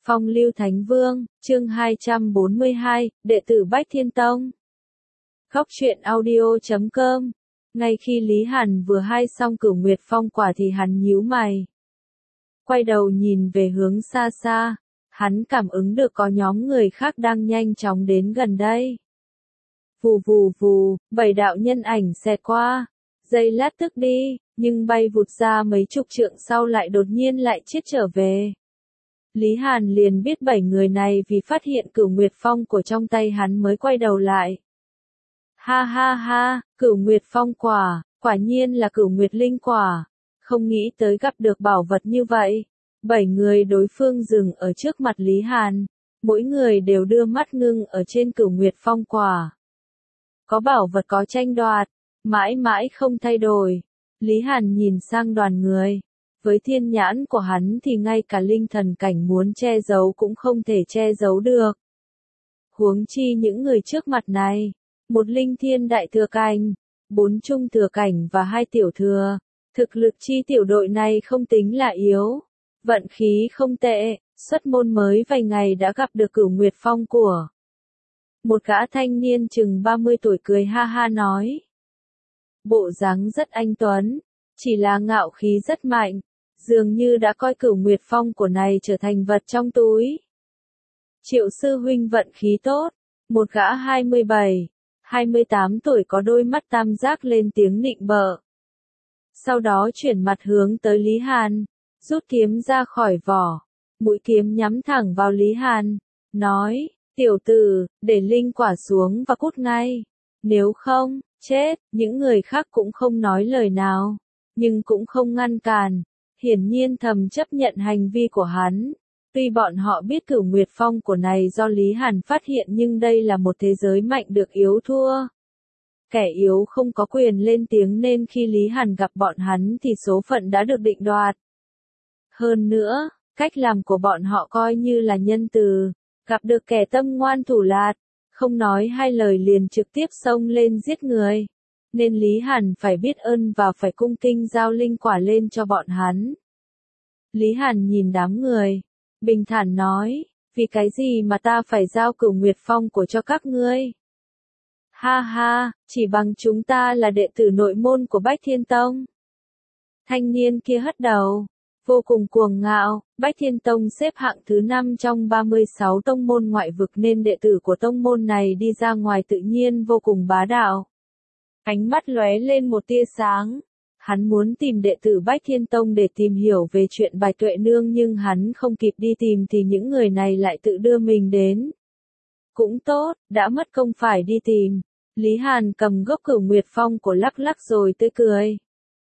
Phong Lưu Thánh Vương, chương 242, đệ tử Bách Thiên Tông. Góc truyện audio.com. Ngay khi Lý Hàn vừa hai xong Cửu Nguyệt Phong quả thì hắn nhíu mày. Quay đầu nhìn về hướng xa xa, hắn cảm ứng được có nhóm người khác đang nhanh chóng đến gần đây. Vù vù vù, 7 đạo nhân ảnh xẹt qua, giây lát tức đi, nhưng bay vụt ra mấy chục trượng sau lại đột nhiên lại chết trở về. Lý Hàn liền biết 7 người này vì phát hiện Cửu Nguyệt Phong của trong tay hắn mới quay đầu lại. Ha ha ha, Cửu Nguyệt Phong quả nhiên là Cửu Nguyệt Linh quả, không nghĩ tới gặp được bảo vật như vậy. 7 người đối phương dừng ở trước mặt Lý Hàn, mỗi người đều đưa mắt ngưng ở trên Cửu Nguyệt Phong quả. Có bảo vật có tranh đoạt, mãi mãi không thay đổi. Lý Hàn nhìn sang đoàn người. Với thiên nhãn của hắn thì ngay cả linh thần cảnh muốn che giấu cũng không thể che giấu được. Huống chi những người trước mặt này, một linh thiên đại thừa cảnh, 4 trung thừa cảnh và 2 tiểu thừa, thực lực chi tiểu đội này không tính là yếu. Vận khí không tệ, xuất môn mới vài ngày đã gặp được Cửu Nguyệt Phong của. Một gã thanh niên chừng 30 tuổi cười ha ha nói. Bộ dáng rất anh tuấn, chỉ là ngạo khí rất mạnh. Dường như đã coi Cửu Nguyệt Phong của này trở thành vật trong túi. Triệu sư huynh vận khí tốt, một gã 27, 28 tuổi có đôi mắt tam giác lên tiếng nịnh bợ. Sau đó chuyển mặt hướng tới Lý Hàn, rút kiếm ra khỏi vỏ, mũi kiếm nhắm thẳng vào Lý Hàn, nói, tiểu tử, để linh quả xuống và cút ngay, nếu không, chết. Những người khác cũng không nói lời nào, nhưng cũng không ngăn cản. Hiển nhiên thầm chấp nhận hành vi của hắn. Tuy bọn họ biết Cửu Nguyệt Phong của này do Lý Hàn phát hiện nhưng đây là một thế giới mạnh được yếu thua. Kẻ yếu không có quyền lên tiếng nên khi Lý Hàn gặp bọn hắn thì số phận đã được định đoạt. Hơn nữa, cách làm của bọn họ coi như là nhân từ, gặp được kẻ tâm ngoan thủ lạt, không nói hai lời liền trực tiếp xông lên giết người. Nên Lý Hàn phải biết ơn và phải cung kính giao linh quả lên cho bọn hắn. Lý Hàn nhìn đám người, bình thản nói, vì cái gì mà ta phải giao Cửu Nguyệt Phong của cho các ngươi? Ha ha, chỉ bằng chúng ta là đệ tử nội môn của Bách Thiên Tông. Thanh niên kia hất đầu, vô cùng cuồng ngạo. Bách Thiên Tông xếp hạng thứ 5 trong 36 tông môn ngoại vực nên đệ tử của tông môn này đi ra ngoài tự nhiên vô cùng bá đạo. Ánh mắt lóe lên một tia sáng. Hắn muốn tìm đệ tử Bách Thiên Tông để tìm hiểu về chuyện Bạch Tuệ Nương nhưng hắn không kịp đi tìm thì những người này lại tự đưa mình đến. Cũng tốt, đã mất công phải đi tìm. Lý Hàn cầm gốc Cửu Nguyệt Phong của lắc lắc rồi tươi cười.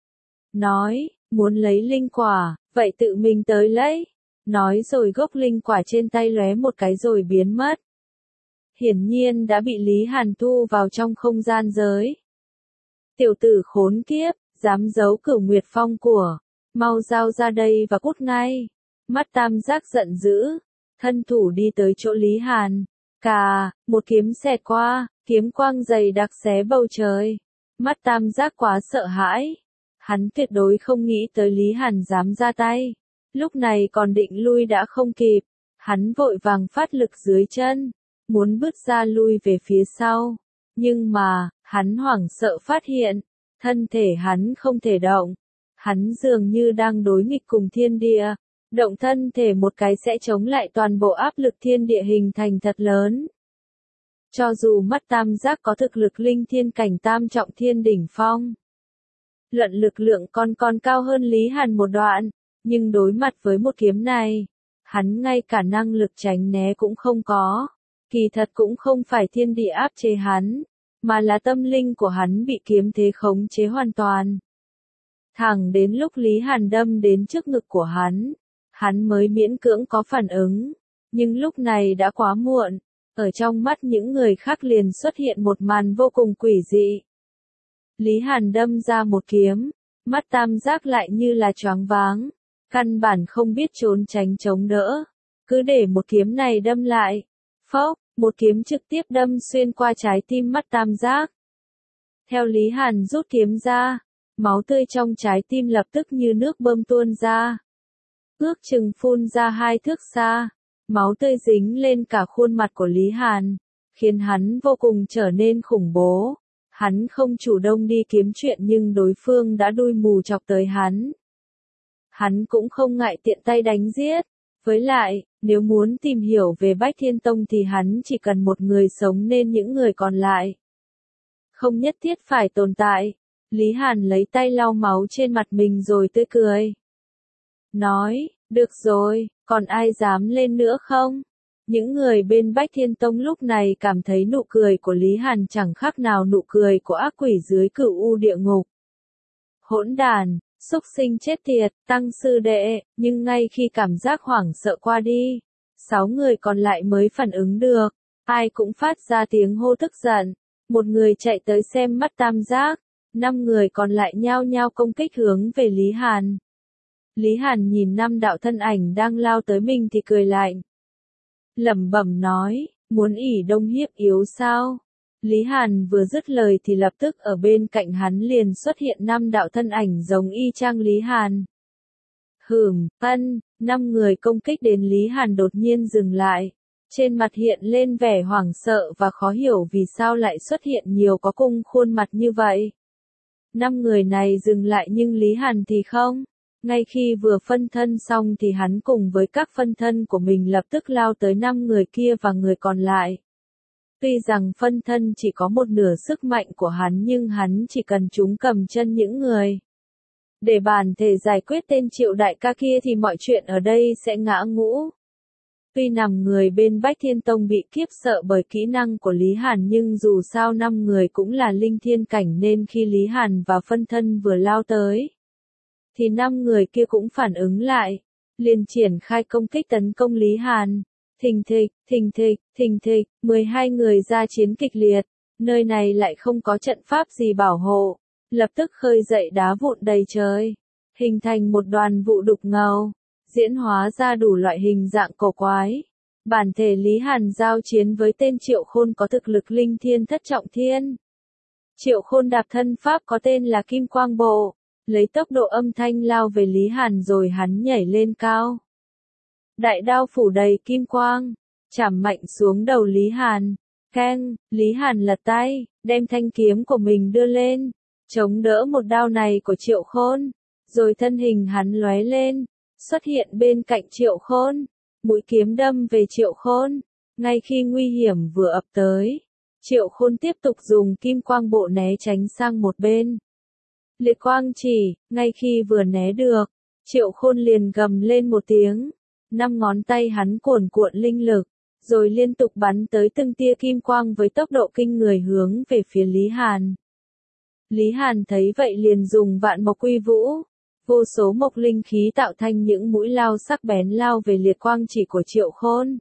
Nói, muốn lấy linh quả, vậy tự mình tới lấy. Nói rồi gốc linh quả trên tay lóe một cái rồi biến mất. Hiển nhiên đã bị Lý Hàn thu vào trong không gian giới. Tiểu tử khốn kiếp, dám giấu Cửu Nguyệt Phong của, mau giao ra đây và cút ngay. Mắt tam giác giận dữ, thân thủ đi tới chỗ Lý Hàn. Cà, một kiếm xẹt qua, kiếm quang dày đặc xé bầu trời. Mắt tam giác quá sợ hãi. Hắn tuyệt đối không nghĩ tới Lý Hàn dám ra tay. Lúc này còn định lui đã không kịp. Hắn vội vàng phát lực dưới chân, muốn bước ra lui về phía sau. Nhưng mà, hắn hoảng sợ phát hiện, thân thể hắn không thể động. Hắn dường như đang đối nghịch cùng thiên địa. Động thân thể một cái sẽ chống lại toàn bộ áp lực thiên địa hình thành thật lớn. Cho dù mắt tam giác có thực lực linh thiên cảnh tam trọng thiên đỉnh phong. Luận lực lượng còn cao hơn Lý Hàn một đoạn. Nhưng đối mặt với một kiếm này, hắn ngay cả năng lực tránh né cũng không có. Kỳ thật cũng không phải thiên địa áp chế hắn, mà là tâm linh của hắn bị kiếm thế khống chế hoàn toàn. Thẳng đến lúc Lý Hàn đâm đến trước ngực của hắn mới miễn cưỡng có phản ứng. Nhưng lúc này đã quá muộn, ở trong mắt những người khác liền xuất hiện một màn vô cùng quỷ dị. Lý Hàn đâm ra một kiếm, mắt tam giác lại như là choáng váng, căn bản không biết trốn tránh chống đỡ, cứ để một kiếm này đâm lại. Phốc, một kiếm trực tiếp đâm xuyên qua trái tim mắt tam giác. Theo Lý Hàn rút kiếm ra, máu tươi trong trái tim lập tức như nước bơm tuôn ra. Ước chừng phun ra 2 thước xa. Máu tươi dính lên cả khuôn mặt của Lý Hàn, khiến hắn vô cùng trở nên khủng bố. Hắn không chủ động đi kiếm chuyện nhưng đối phương đã đuôi mù chọc tới hắn. Hắn cũng không ngại tiện tay đánh giết. Với lại, nếu muốn tìm hiểu về Bách Thiên Tông thì hắn chỉ cần một người sống nên những người còn lại không nhất thiết phải tồn tại. Lý Hàn lấy tay lau máu trên mặt mình rồi tươi cười. Nói, được rồi, còn ai dám lên nữa không? Những người bên Bách Thiên Tông lúc này cảm thấy nụ cười của Lý Hàn chẳng khác nào nụ cười của ác quỷ dưới cửu u địa ngục. Hỗn đàn, xúc sinh chết tiệt, Tăng sư đệ, nhưng ngay khi cảm giác hoảng sợ qua đi, 6 người còn lại mới phản ứng được, ai cũng phát ra tiếng hô tức giận. Một người chạy tới xem mắt tam giác, 5 người còn lại nhao nhao công kích hướng về Lý Hàn. Lý Hàn nhìn 5 đạo thân ảnh đang lao tới mình thì cười lạnh. Lẩm bẩm nói, muốn ỷ đông hiếp yếu sao? Lý Hàn vừa dứt lời thì lập tức ở bên cạnh hắn liền xuất hiện 5 đạo thân ảnh giống y chang Lý Hàn. Ân, 5 người công kích đến Lý Hàn đột nhiên dừng lại. Trên mặt hiện lên vẻ hoảng sợ và khó hiểu vì sao lại xuất hiện nhiều có cùng khuôn mặt như vậy. 5 người này dừng lại nhưng Lý Hàn thì không. Ngay khi vừa phân thân xong thì hắn cùng với các phân thân của mình lập tức lao tới 5 người kia và người còn lại. Tuy rằng phân thân chỉ có một nửa sức mạnh của hắn nhưng hắn chỉ cần chúng cầm chân những người. Để bản thể giải quyết tên Triệu đại ca kia thì mọi chuyện ở đây sẽ ngã ngũ. Tuy 5 người bên Bách Thiên Tông bị khiếp sợ bởi kỹ năng của Lý Hàn nhưng dù sao 5 người cũng là linh thiên cảnh nên khi Lý Hàn và phân thân vừa lao tới, thì 5 người kia cũng phản ứng lại, liền triển khai công kích tấn công Lý Hàn. Thình thịch, 12 người ra chiến kịch liệt, nơi này lại không có trận pháp gì bảo hộ, lập tức khơi dậy đá vụn đầy trời, hình thành một đoàn vụ đục ngầu, diễn hóa ra đủ loại hình dạng cổ quái. Bản thể Lý Hàn giao chiến với tên Triệu Khôn có thực lực linh thiên thất trọng thiên. Triệu Khôn đạp thân pháp có tên là Kim Quang Bộ, lấy tốc độ âm thanh lao về Lý Hàn rồi hắn nhảy lên cao. Đại đao phủ đầy kim quang, chảm mạnh xuống đầu Lý Hàn. Keng, Lý Hàn lật tay, đem thanh kiếm của mình đưa lên, chống đỡ một đao này của Triệu Khôn, rồi thân hình hắn lóe lên, xuất hiện bên cạnh Triệu Khôn, mũi kiếm đâm về Triệu Khôn. Ngay khi nguy hiểm vừa ập tới, Triệu Khôn tiếp tục dùng kim quang bộ né tránh sang một bên. Liệt quang chỉ, ngay khi vừa né được, Triệu Khôn liền gầm lên một tiếng. 5 ngón tay hắn cuồn cuộn linh lực, rồi liên tục bắn tới từng tia kim quang với tốc độ kinh người hướng về phía Lý Hàn. Lý Hàn thấy vậy liền dùng vạn mộc quy vũ, vô số mộc linh khí tạo thành những mũi lao sắc bén lao về liệt quang chỉ của Triệu Khôn.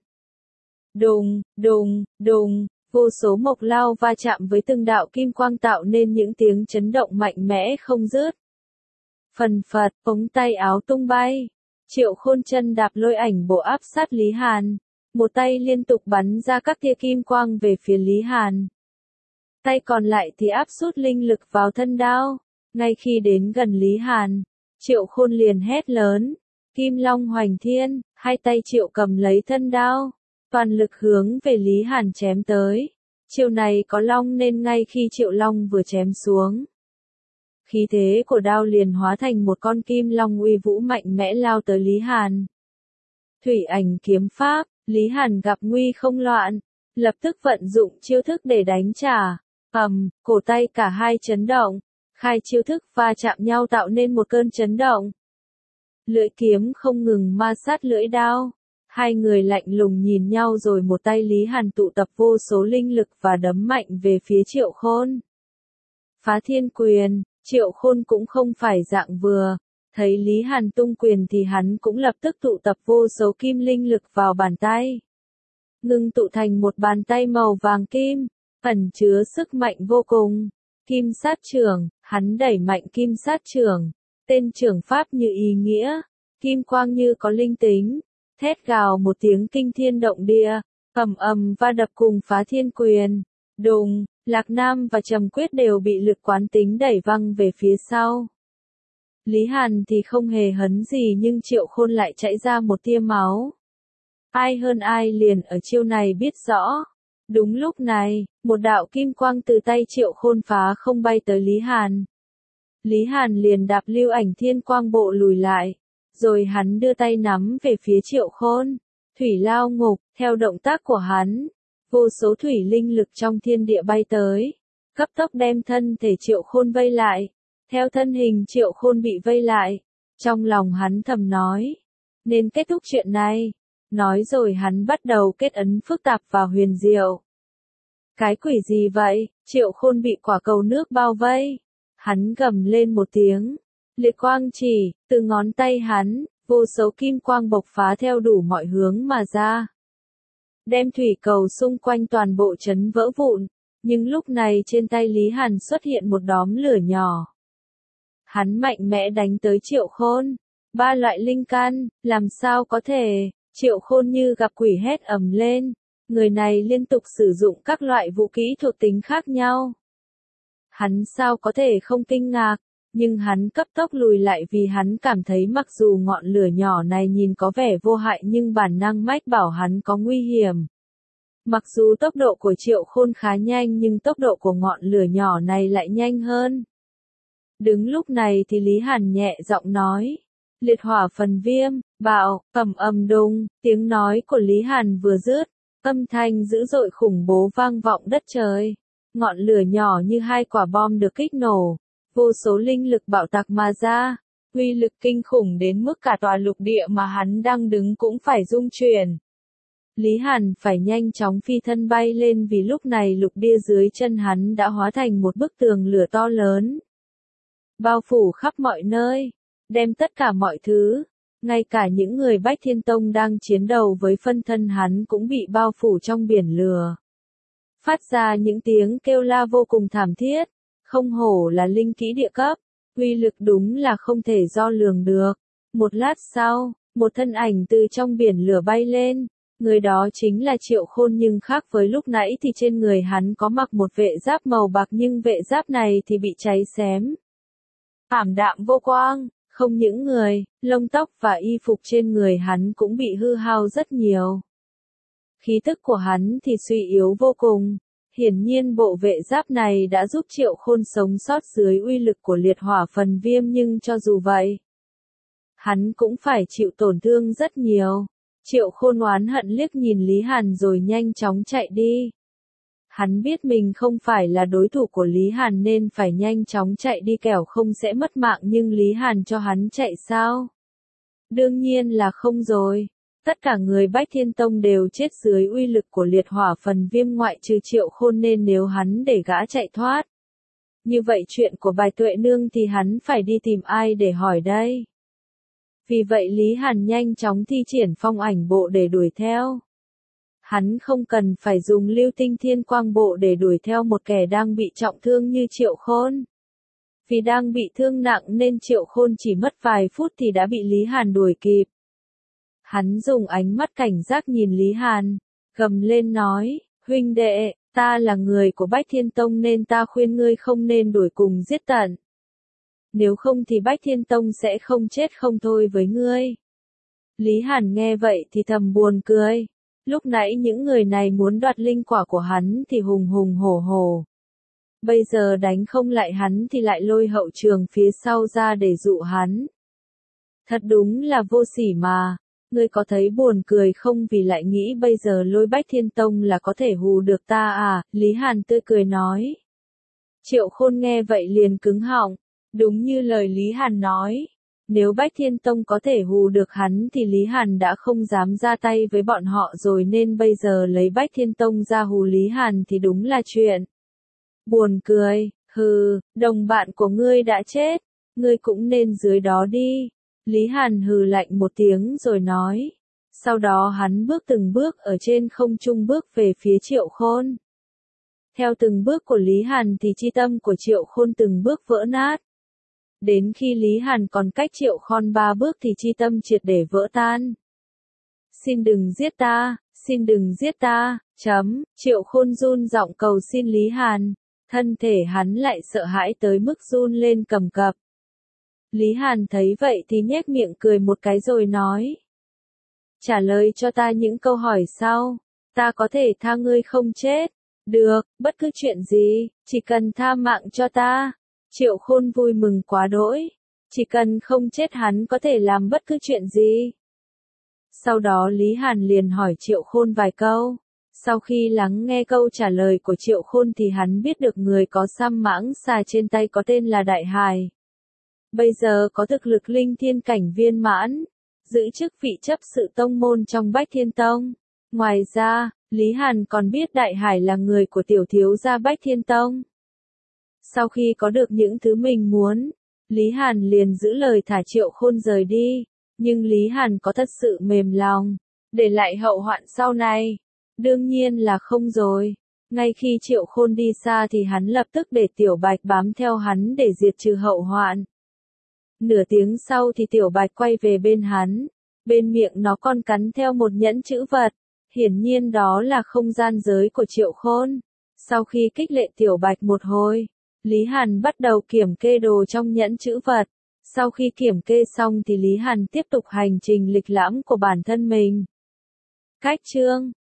Đùng, vô số mộc lao va chạm với từng đạo kim quang tạo nên những tiếng chấn động mạnh mẽ không dứt. Phần phật, ống tay áo tung bay. Triệu Khôn chân đạp lôi ảnh bộ áp sát Lý Hàn, một tay liên tục bắn ra các tia kim quang về phía Lý Hàn. Tay còn lại thì áp sút linh lực vào thân đao. Ngay khi đến gần Lý Hàn, Triệu Khôn liền hét lớn, Kim Long Hoành Thiên, hai tay Triệu cầm lấy thân đao, toàn lực hướng về Lý Hàn chém tới. Chiêu này có long nên ngay khi Triệu Long vừa chém xuống, khí thế của đao liền hóa thành một con kim long uy vũ mạnh mẽ lao tới Lý Hàn. Thủy ảnh kiếm pháp, Lý Hàn gặp nguy không loạn, lập tức vận dụng chiêu thức để đánh trả. Cổ tay cả hai chấn động, khai chiêu thức va chạm nhau tạo nên một cơn chấn động. Lưỡi kiếm không ngừng ma sát lưỡi đao. Hai người lạnh lùng nhìn nhau rồi một tay Lý Hàn tụ tập vô số linh lực và đấm mạnh về phía Triệu Khôn. Phá thiên quyền. Triệu Khôn cũng không phải dạng vừa, thấy Lý Hàn tung quyền thì hắn cũng lập tức tụ tập vô số kim linh lực vào bàn tay. Ngưng tụ thành một bàn tay màu vàng kim, ẩn chứa sức mạnh vô cùng. Kim sát trưởng, hắn đẩy mạnh kim sát trưởng, tên trưởng pháp như ý nghĩa, kim quang như có linh tính, thét gào một tiếng kinh thiên động địa, ầm va đập cùng phá thiên quyền. Đùng, Lạc Nam và Trầm Quyết đều bị lực quán tính đẩy văng về phía sau. Lý Hàn thì không hề hấn gì nhưng Triệu Khôn lại chảy ra một tia máu. Ai hơn ai liền ở chiêu này biết rõ. Đúng lúc này, một đạo kim quang từ tay Triệu Khôn phá không bay tới Lý Hàn. Lý Hàn liền đạp lưu ảnh thiên quang bộ lùi lại, rồi hắn đưa tay nắm về phía Triệu Khôn. Thủy lao ngục, theo động tác của hắn, vô số thủy linh lực trong thiên địa bay tới, cấp tốc đem thân thể Triệu Khôn vây lại. Theo thân hình Triệu Khôn bị vây lại, trong lòng hắn thầm nói, nên kết thúc chuyện này. Nói rồi hắn bắt đầu kết ấn phức tạp và huyền diệu. Cái quỷ gì vậy? Triệu Khôn bị quả cầu nước bao vây. Hắn gầm lên một tiếng. Liệt quang chỉ, từ ngón tay hắn, vô số kim quang bộc phá theo đủ mọi hướng mà ra. Đem thủy cầu xung quanh toàn bộ chấn vỡ vụn. Nhưng lúc này trên tay Lý Hàn xuất hiện một đốm lửa nhỏ. Hắn mạnh mẽ đánh tới Triệu Khôn. 3 loại linh căn, làm sao có thể? Triệu Khôn như gặp quỷ hét ầm lên. Người này liên tục sử dụng các loại vũ khí thuộc tính khác nhau. Hắn sao có thể không kinh ngạc, nhưng hắn cấp tốc lùi lại vì hắn cảm thấy mặc dù ngọn lửa nhỏ này nhìn có vẻ vô hại nhưng bản năng mách bảo hắn có nguy hiểm. Mặc dù tốc độ của Triệu Khôn khá nhanh nhưng tốc độ của ngọn lửa nhỏ này lại nhanh hơn. Đứng lúc này thì Lý Hàn nhẹ giọng nói. Liệt hỏa phần viêm, bạo, ầm ầm đùng, tiếng nói của Lý Hàn vừa dứt, âm thanh dữ dội khủng bố vang vọng đất trời. Ngọn lửa nhỏ như 2 quả bom được kích nổ, vô số linh lực bạo tạc mà ra, uy lực kinh khủng đến mức cả tòa lục địa mà hắn đang đứng cũng phải rung chuyển. Lý Hàn phải nhanh chóng phi thân bay lên vì lúc này lục địa dưới chân hắn đã hóa thành một bức tường lửa to lớn. Bao phủ khắp mọi nơi, đem tất cả mọi thứ, ngay cả những người Bách Thiên Tông đang chiến đấu với phân thân hắn cũng bị bao phủ trong biển lửa. Phát ra những tiếng kêu la vô cùng thảm thiết, không hổ là linh kỹ địa cấp, uy lực đúng là không thể đo lường được. Một lát sau, một thân ảnh từ trong biển lửa bay lên, người đó chính là Triệu Khôn nhưng khác với lúc nãy thì trên người hắn có mặc một vệ giáp màu bạc nhưng vệ giáp này thì bị cháy xém. Ảm đạm vô quang, không những người, lông tóc và y phục trên người hắn cũng bị hư hao rất nhiều. Khí tức của hắn thì suy yếu vô cùng. Hiển nhiên bộ vệ giáp này đã giúp Triệu Khôn sống sót dưới uy lực của liệt hỏa phần viêm nhưng cho dù vậy, hắn cũng phải chịu tổn thương rất nhiều. Triệu Khôn oán hận liếc nhìn Lý Hàn rồi nhanh chóng chạy đi. Hắn biết mình không phải là đối thủ của Lý Hàn nên phải nhanh chóng chạy đi kẻo không sẽ mất mạng nhưng Lý Hàn cho hắn chạy sao? Đương nhiên là không rồi. Tất cả người Bách Thiên Tông đều chết dưới uy lực của liệt hỏa phần viêm ngoại trừ Triệu Khôn nên nếu hắn để gã chạy thoát. Như vậy chuyện của Bài Tuệ Nương thì hắn phải đi tìm ai để hỏi đây? Vì vậy Lý Hàn nhanh chóng thi triển phong ảnh bộ để đuổi theo. Hắn không cần phải dùng lưu tinh thiên quang bộ để đuổi theo một kẻ đang bị trọng thương như Triệu Khôn. Vì đang bị thương nặng nên Triệu Khôn chỉ mất vài phút thì đã bị Lý Hàn đuổi kịp. Hắn dùng ánh mắt cảnh giác nhìn Lý Hàn, gầm lên nói, huynh đệ, ta là người của Bách Thiên Tông nên ta khuyên ngươi không nên đuổi cùng giết tận. Nếu không thì Bách Thiên Tông sẽ không chết không thôi với ngươi. Lý Hàn nghe vậy thì thầm buồn cười. Lúc nãy những người này muốn đoạt linh quả của hắn thì hùng hùng hổ hổ. Bây giờ đánh không lại hắn thì lại lôi hậu trường phía sau ra để dụ hắn. Thật đúng là vô sỉ mà. Ngươi có thấy buồn cười không vì lại nghĩ bây giờ lôi Bách Thiên Tông là có thể hù được ta à? Lý Hàn tươi cười nói. Triệu Khôn nghe vậy liền cứng họng. Đúng như lời Lý Hàn nói. Nếu Bách Thiên Tông có thể hù được hắn thì Lý Hàn đã không dám ra tay với bọn họ rồi nên bây giờ lấy Bách Thiên Tông ra hù Lý Hàn thì đúng là chuyện. Buồn cười, hừ, đồng bạn của ngươi đã chết, ngươi cũng nên dưới đó đi. Lý Hàn hừ lạnh một tiếng rồi nói. Sau đó hắn bước từng bước ở trên không trung bước về phía Triệu Khôn. Theo từng bước của Lý Hàn thì chi tâm của Triệu Khôn từng bước vỡ nát. Đến khi Lý Hàn còn cách Triệu Khôn 3 bước thì chi tâm triệt để vỡ tan. Xin đừng giết ta, xin đừng giết ta, Triệu Khôn run giọng cầu xin Lý Hàn. Thân thể hắn lại sợ hãi tới mức run lên cầm cập. Lý Hàn thấy vậy thì nhếch miệng cười một cái rồi nói. Trả lời cho ta những câu hỏi sau. Ta có thể tha ngươi không chết. Được, bất cứ chuyện gì, chỉ cần tha mạng cho ta. Triệu Khôn vui mừng quá đỗi. Chỉ cần không chết hắn có thể làm bất cứ chuyện gì. Sau đó Lý Hàn liền hỏi Triệu Khôn vài câu. Sau khi lắng nghe câu trả lời của Triệu Khôn thì hắn biết được người có xăm mãng xà trên tay có tên là Đại Hải. Bây giờ có thực lực linh thiên cảnh viên mãn, giữ chức vị chấp sự tông môn trong Bách Thiên Tông. Ngoài ra, Lý Hàn còn biết Đại Hải là người của tiểu thiếu gia Bách Thiên Tông. Sau khi có được những thứ mình muốn, Lý Hàn liền giữ lời thả Triệu Khôn rời đi. Nhưng Lý Hàn có thật sự mềm lòng, để lại hậu hoạn sau này? Đương nhiên là không rồi. Ngay khi Triệu Khôn đi xa thì hắn lập tức để Tiểu Bạch bám theo hắn để diệt trừ hậu hoạn. Nửa tiếng sau thì Tiểu Bạch quay về bên hắn. Bên miệng nó còn cắn theo một nhẫn chữ vật. Hiển nhiên đó là không gian giới của Triệu Khôn. Sau khi kích lệ Tiểu Bạch một hồi, Lý Hàn bắt đầu kiểm kê đồ trong nhẫn chữ vật. Sau khi kiểm kê xong thì Lý Hàn tiếp tục hành trình lịch lãm của bản thân mình. Cách chương